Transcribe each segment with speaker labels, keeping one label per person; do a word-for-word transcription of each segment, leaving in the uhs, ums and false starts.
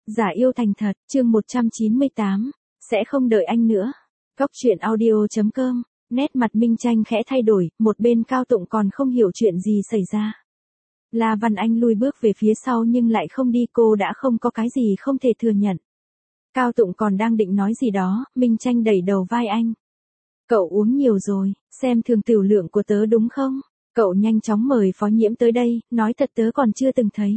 Speaker 1: Giả yêu thành thật, chương một trăm chín mươi tám, sẽ không đợi anh nữa. Góc truyện audio chấm com, nét mặt Minh Tranh khẽ thay đổi, một bên Cao Tụng còn không hiểu chuyện gì xảy ra. La Văn Anh lùi bước về phía sau nhưng lại không đi, cô đã không có cái gì không thể thừa nhận. Cao Tụng còn đang định nói gì đó, Minh Tranh đẩy đầu vai anh. Cậu uống nhiều rồi, xem thường tiểu lượng của tớ đúng không? Cậu nhanh chóng mời Phó Nhiễm tới đây, nói thật tớ còn chưa từng thấy.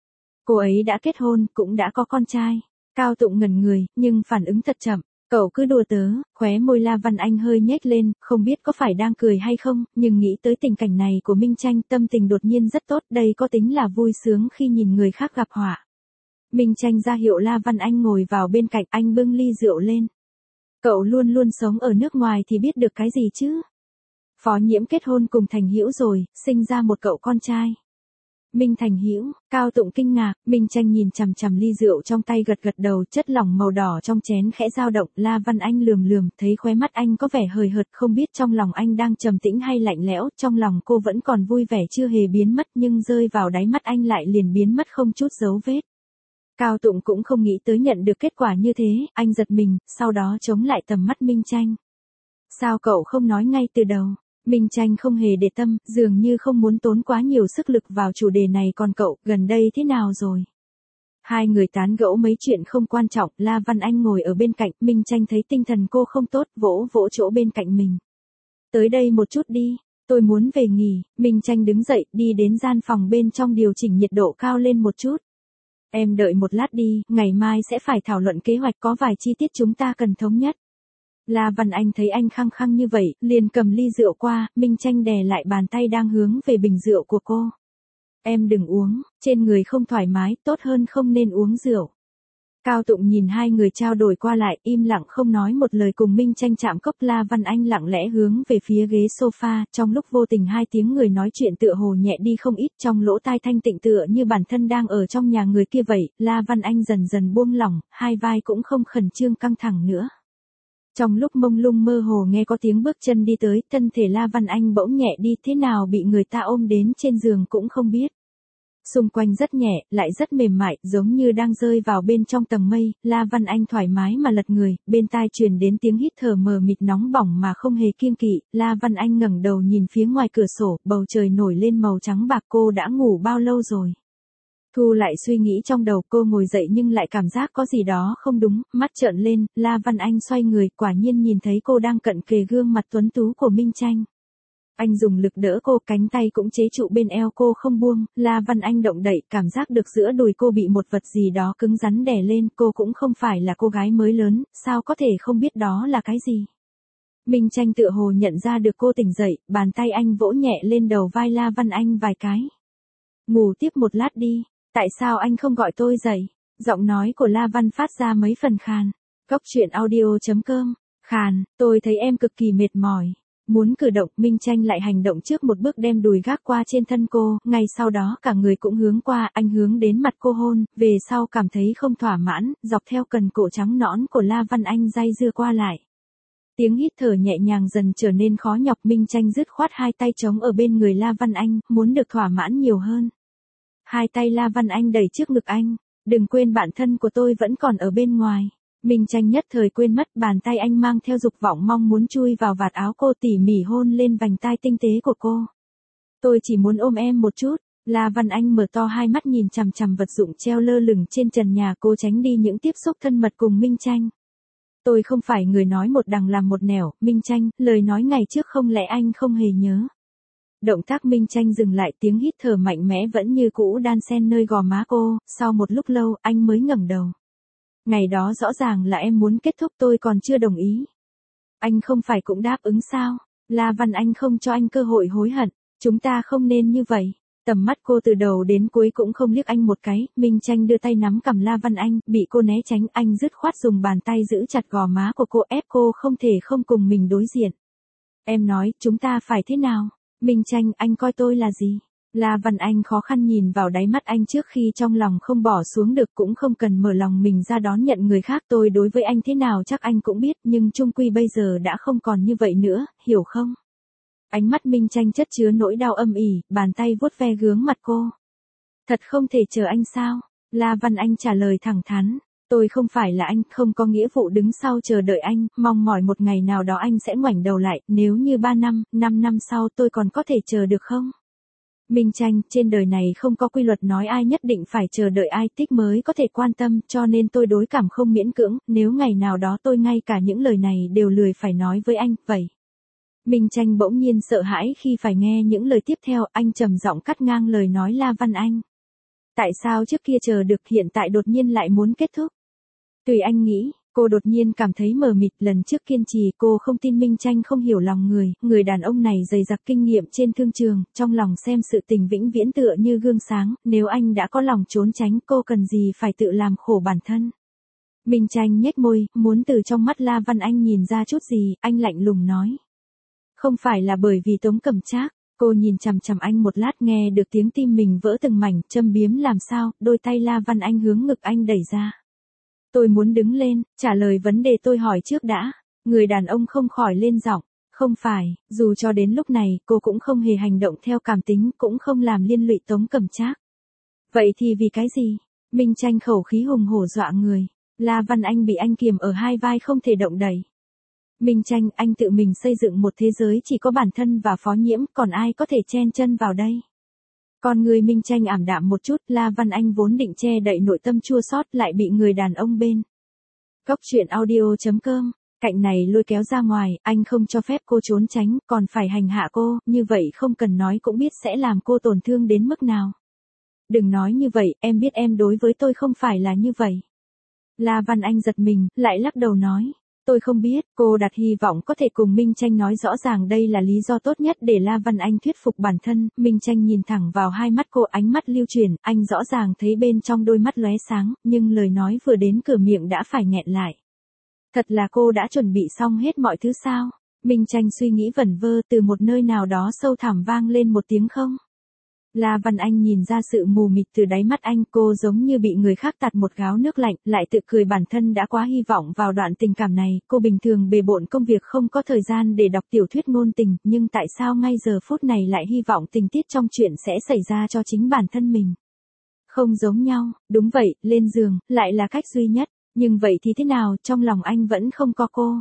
Speaker 1: Cô ấy đã kết hôn, cũng đã có con trai. Cao Tụng ngẩn người, nhưng phản ứng thật chậm. Cậu cứ đùa tớ, khóe môi La Văn Anh hơi nhếch lên, không biết có phải đang cười hay không, nhưng nghĩ tới tình cảnh này của Minh Tranh, tâm tình đột nhiên rất tốt, đây có tính là vui sướng khi nhìn người khác gặp họa. Minh Tranh ra hiệu La Văn Anh ngồi vào bên cạnh, anh bưng ly rượu lên. Cậu luôn luôn sống ở nước ngoài thì biết được cái gì chứ? Phó Nhiễm kết hôn cùng Thành Hữu rồi, sinh ra một cậu con trai. Minh Thành Hữu, Cao Tụng kinh ngạc, Minh Tranh nhìn chằm chằm ly rượu trong tay gật gật đầu, chất lỏng màu đỏ trong chén khẽ dao động, La Văn Anh lườm lườm, thấy khóe mắt anh có vẻ hời hợt, không biết trong lòng anh đang trầm tĩnh hay lạnh lẽo, trong lòng cô vẫn còn vui vẻ chưa hề biến mất nhưng rơi vào đáy mắt anh lại liền biến mất không chút dấu vết. Cao Tụng cũng không nghĩ tới nhận được kết quả như thế, anh giật mình, sau đó chống lại tầm mắt Minh Tranh. Sao cậu không nói ngay từ đầu? Minh Tranh không hề để tâm, dường như không muốn tốn quá nhiều sức lực vào chủ đề này, còn cậu, gần đây thế nào rồi? Hai người tán gẫu mấy chuyện không quan trọng, La Văn Anh ngồi ở bên cạnh, Minh Tranh thấy tinh thần cô không tốt, vỗ vỗ chỗ bên cạnh mình. Tới đây một chút đi, tôi muốn về nghỉ. Minh Tranh đứng dậy, đi đến gian phòng bên trong điều chỉnh nhiệt độ cao lên một chút. Em đợi một lát đi, ngày mai sẽ phải thảo luận kế hoạch, có vài chi tiết chúng ta cần thống nhất. La Văn Anh thấy anh khăng khăng như vậy, liền cầm ly rượu qua, Minh Tranh đè lại bàn tay đang hướng về bình rượu của cô. Em đừng uống, trên người không thoải mái, tốt hơn không nên uống rượu. Cao Tụng nhìn hai người trao đổi qua lại, im lặng không nói một lời, cùng Minh Tranh chạm cốc. La Văn Anh lặng lẽ hướng về phía ghế sofa, trong lúc vô tình hai tiếng người nói chuyện tựa hồ nhẹ đi không ít, trong lỗ tai thanh tịnh tựa như bản thân đang ở trong nhà người kia vậy. La Văn Anh dần dần buông lỏng, hai vai cũng không khẩn trương căng thẳng nữa. Trong lúc mông lung mơ hồ nghe có tiếng bước chân đi tới, thân thể La Văn Anh bỗng nhẹ đi, thế nào bị người ta ôm đến trên giường cũng không biết. Xung quanh rất nhẹ, lại rất mềm mại, giống như đang rơi vào bên trong tầng mây. La Văn Anh thoải mái mà lật người, bên tai truyền đến tiếng hít thở mờ mịt nóng bỏng mà không hề kiêng kỵ. La Văn Anh ngẩng đầu nhìn phía ngoài cửa sổ, bầu trời nổi lên màu trắng bạc. Cô đã ngủ bao lâu rồi? Thu lại suy nghĩ trong đầu, cô ngồi dậy nhưng lại cảm giác có gì đó không đúng, mắt trợn lên, La Văn Anh xoay người, quả nhiên nhìn thấy cô đang cận kề gương mặt tuấn tú của Minh Tranh. Anh dùng lực đỡ cô, cánh tay cũng chế trụ bên eo cô không buông. La Văn Anh động đậy, cảm giác được giữa đùi cô bị một vật gì đó cứng rắn đè lên, cô cũng không phải là cô gái mới lớn, sao có thể không biết đó là cái gì. Minh Tranh tựa hồ nhận ra được cô tỉnh dậy, bàn tay anh vỗ nhẹ lên đầu vai La Văn Anh vài cái. Ngủ tiếp một lát đi. Tại sao anh không gọi tôi dậy? Giọng nói của La Văn phát ra mấy phần khàn. Góc truyện audio chấm com, khàn, tôi thấy em cực kỳ mệt mỏi. Muốn cử động, Minh Tranh lại hành động trước một bước, đem đùi gác qua trên thân cô, ngay sau đó cả người cũng hướng qua, anh hướng đến mặt cô hôn, về sau cảm thấy không thỏa mãn, dọc theo cần cổ trắng nõn của La Văn Anh day dưa qua lại. Tiếng hít thở nhẹ nhàng dần trở nên khó nhọc, Minh Tranh dứt khoát hai tay trống ở bên người La Văn Anh, muốn được thỏa mãn nhiều hơn. Hai tay La Văn Anh đẩy trước ngực anh, đừng quên bạn thân của tôi vẫn còn ở bên ngoài. Minh Tranh nhất thời quên mất, bàn tay anh mang theo dục vọng mong muốn chui vào vạt áo cô, tỉ mỉ hôn lên vành tai tinh tế của cô. Tôi chỉ muốn ôm em một chút. La Văn Anh mở to hai mắt nhìn chằm chằm vật dụng treo lơ lửng trên trần nhà, cô tránh đi những tiếp xúc thân mật cùng Minh Tranh. Tôi không phải người nói một đằng làm một nẻo, Minh Tranh, lời nói ngày trước không lẽ anh không hề nhớ. Động tác Minh Tranh dừng lại, tiếng hít thở mạnh mẽ vẫn như cũ đan xen nơi gò má cô, sau một lúc lâu, anh mới ngẩng đầu. Ngày đó rõ ràng là em muốn kết thúc, tôi còn chưa đồng ý. Anh không phải cũng đáp ứng sao? La Văn Anh không cho anh cơ hội hối hận, chúng ta không nên như vậy. Tầm mắt cô từ đầu đến cuối cũng không liếc anh một cái, Minh Tranh đưa tay nắm cằm La Văn Anh, bị cô né tránh, anh dứt khoát dùng bàn tay giữ chặt gò má của cô, ép cô không thể không cùng mình đối diện. Em nói, chúng ta phải thế nào? Minh Tranh, anh coi tôi là gì? La Văn Anh khó khăn nhìn vào đáy mắt anh trước khi trong lòng không bỏ xuống được, cũng không cần mở lòng mình ra đón nhận người khác, tôi đối với anh thế nào chắc anh cũng biết, nhưng chung quy bây giờ đã không còn như vậy nữa, hiểu không? Ánh mắt Minh Tranh chất chứa nỗi đau âm ỉ, bàn tay vuốt ve gương mặt cô. Thật không thể chờ anh sao? La Văn Anh trả lời thẳng thắn. Tôi không phải là anh, không có nghĩa vụ đứng sau chờ đợi anh, mong mỏi một ngày nào đó anh sẽ ngoảnh đầu lại, nếu như ba năm, năm năm sau tôi còn có thể chờ được không? Minh Tranh, trên đời này không có quy luật nói ai nhất định phải chờ đợi ai thích mới có thể quan tâm, cho nên tôi đối cảm không miễn cưỡng, nếu ngày nào đó tôi ngay cả những lời này đều lười phải nói với anh, vậy. Minh Tranh bỗng nhiên sợ hãi khi phải nghe những lời tiếp theo, anh trầm giọng cắt ngang lời nói La Văn Anh. Tại sao trước kia chờ được hiện tại đột nhiên lại muốn kết thúc? Tùy anh nghĩ, cô đột nhiên cảm thấy mờ mịt, lần trước kiên trì cô không tin Minh Tranh không hiểu lòng người, người đàn ông này dày dặc kinh nghiệm trên thương trường, trong lòng xem sự tình vĩnh viễn tựa như gương sáng, nếu anh đã có lòng trốn tránh cô cần gì phải tự làm khổ bản thân. Minh Tranh nhếch môi, muốn từ trong mắt La Văn Anh nhìn ra chút gì, anh lạnh lùng nói. Không phải là bởi vì Tống Cẩm Trác. Cô nhìn chằm chằm anh một lát nghe được tiếng tim mình vỡ từng mảnh, châm biếm làm sao, đôi tay La Văn Anh hướng ngực anh đẩy ra. Tôi muốn đứng lên, trả lời vấn đề tôi hỏi trước đã. Người đàn ông không khỏi lên giọng. Không phải, dù cho đến lúc này cô cũng không hề hành động theo cảm tính, cũng không làm liên lụy Tống Cẩm Trác. Vậy thì vì cái gì? Minh Tranh khẩu khí hùng hổ dọa người. La Văn Anh bị anh kiềm ở hai vai không thể động đẩy. Minh Tranh, anh tự mình xây dựng một thế giới chỉ có bản thân và Phó Nhiễm, còn ai có thể chen chân vào đây? Con người Minh Tranh ảm đạm một chút, La Văn Anh vốn định che đậy nội tâm chua xót lại bị người đàn ông bên. Góc truyện audio chấm com, cạnh này lôi kéo ra ngoài, anh không cho phép cô trốn tránh, còn phải hành hạ cô, như vậy không cần nói cũng biết sẽ làm cô tổn thương đến mức nào. Đừng nói như vậy, em biết em đối với tôi không phải là như vậy. La Văn Anh giật mình, lại lắc đầu nói. Tôi không biết, cô đặt hy vọng có thể cùng Minh Tranh nói rõ ràng đây là lý do tốt nhất để La Văn Anh thuyết phục bản thân. Minh Tranh nhìn thẳng vào hai mắt cô, ánh mắt lưu chuyển, anh rõ ràng thấy bên trong đôi mắt lóe sáng, nhưng lời nói vừa đến cửa miệng đã phải nghẹn lại. Thật là cô đã chuẩn bị xong hết mọi thứ sao? Minh Tranh suy nghĩ vẩn vơ, từ một nơi nào đó sâu thẳm vang lên một tiếng không. La Văn Anh nhìn ra sự mù mịt từ đáy mắt anh, cô giống như bị người khác tạt một gáo nước lạnh, lại tự cười bản thân đã quá hy vọng vào đoạn tình cảm này, cô bình thường bề bộn công việc không có thời gian để đọc tiểu thuyết ngôn tình, nhưng tại sao ngay giờ phút này lại hy vọng tình tiết trong chuyện sẽ xảy ra cho chính bản thân mình. Không giống nhau, đúng vậy, lên giường, lại là cách duy nhất, nhưng vậy thì thế nào, trong lòng anh vẫn không có cô.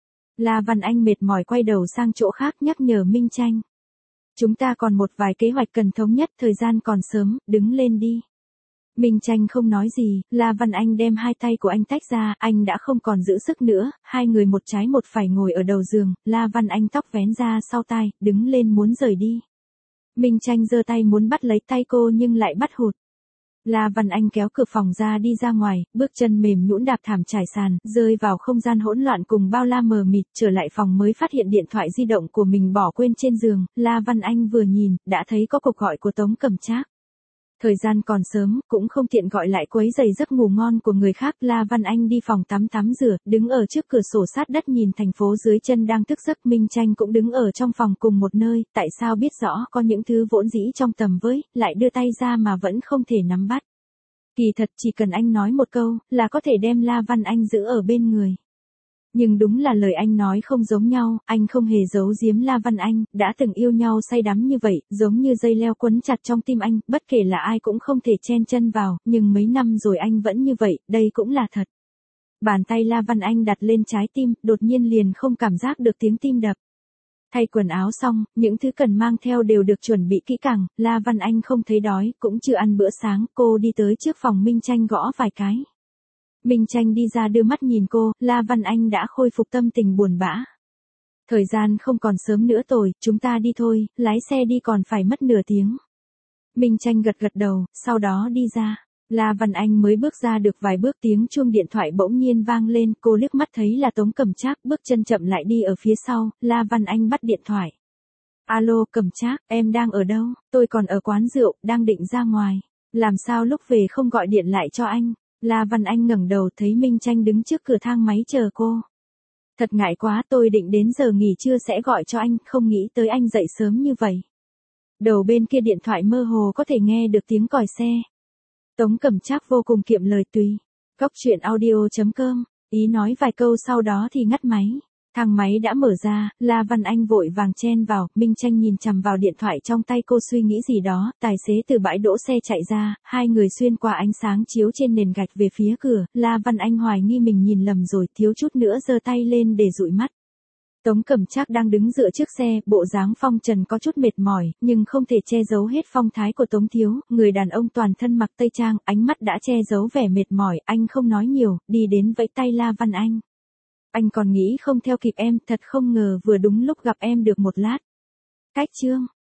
Speaker 1: La Văn Anh mệt mỏi quay đầu sang chỗ khác nhắc nhở Minh Tranh. Chúng ta còn một vài kế hoạch cần thống nhất, thời gian còn sớm, đứng lên đi. Minh Tranh không nói gì, La Văn Anh đem hai tay của anh tách ra, anh đã không còn giữ sức nữa, hai người một trái một phải ngồi ở đầu giường, La Văn Anh tóc vén ra sau tai, đứng lên muốn rời đi. Minh Tranh giơ tay muốn bắt lấy tay cô nhưng lại bắt hụt. La Văn Anh kéo cửa phòng ra đi ra ngoài, bước chân mềm nhũn đạp thảm trải sàn, rơi vào không gian hỗn loạn cùng bao la mờ mịt, trở lại phòng mới phát hiện điện thoại di động của mình bỏ quên trên giường, La Văn Anh vừa nhìn, đã thấy có cuộc gọi của Tống Cẩm Trác. Thời gian còn sớm, cũng không tiện gọi lại quấy rầy giấc ngủ ngon của người khác, La Văn Anh đi phòng tắm tắm rửa, đứng ở trước cửa sổ sát đất nhìn thành phố dưới chân đang thức giấc. Minh Tranh cũng đứng ở trong phòng cùng một nơi, tại sao biết rõ có những thứ vốn dĩ trong tầm với, lại đưa tay ra mà vẫn không thể nắm bắt. Kỳ thật chỉ cần anh nói một câu, là có thể đem La Văn Anh giữ ở bên người. Nhưng đúng là lời anh nói không giống nhau, anh không hề giấu giếm La Văn Anh, đã từng yêu nhau say đắm như vậy, giống như dây leo quấn chặt trong tim anh, bất kể là ai cũng không thể chen chân vào, nhưng mấy năm rồi anh vẫn như vậy, đây cũng là thật. Bàn tay La Văn Anh đặt lên trái tim, đột nhiên liền không cảm giác được tiếng tim đập. Thay quần áo xong, những thứ cần mang theo đều được chuẩn bị kỹ càng, La Văn Anh không thấy đói, cũng chưa ăn bữa sáng, cô đi tới trước phòng Minh Tranh gõ vài cái. Minh Tranh đi ra đưa mắt nhìn cô, La Văn Anh đã khôi phục tâm tình buồn bã. Thời gian không còn sớm nữa rồi, chúng ta đi thôi, lái xe đi còn phải mất nửa tiếng. Minh Tranh gật gật đầu, sau đó đi ra. La Văn Anh mới bước ra được vài bước tiếng chuông điện thoại bỗng nhiên vang lên, cô liếc mắt thấy là Tống Cẩm Trác, bước chân chậm lại đi ở phía sau, La Văn Anh bắt điện thoại. Alo Cẩm Trác, em đang ở đâu? Tôi còn ở quán rượu, đang định ra ngoài. Làm sao lúc về không gọi điện lại cho anh? La Văn Anh ngẩng đầu thấy Minh Tranh đứng trước cửa thang máy chờ cô. Thật ngại quá, tôi định đến giờ nghỉ trưa sẽ gọi cho anh, không nghĩ tới anh dậy sớm như vậy. Đầu bên kia điện thoại mơ hồ có thể nghe được tiếng còi xe. Tống Cẩm Trác vô cùng kiệm lời tùy. Góc truyện audio chấm com, ý nói vài câu sau đó thì ngắt máy. Thang máy đã mở ra, La Văn Anh vội vàng chen vào, Minh Tranh nhìn chằm vào điện thoại trong tay cô suy nghĩ gì đó, tài xế từ bãi đỗ xe chạy ra, hai người xuyên qua ánh sáng chiếu trên nền gạch về phía cửa, La Văn Anh hoài nghi mình nhìn lầm rồi, thiếu chút nữa giơ tay lên để dụi mắt. Tống Cẩm Trác đang đứng dựa trước xe, bộ dáng phong trần có chút mệt mỏi, nhưng không thể che giấu hết phong thái của Tống thiếu, người đàn ông toàn thân mặc tây trang, ánh mắt đã che giấu vẻ mệt mỏi, anh không nói nhiều, đi đến vẫy tay La Văn Anh. Anh còn nghĩ không theo kịp em, thật không ngờ vừa đúng lúc gặp em được một lát. Cách chương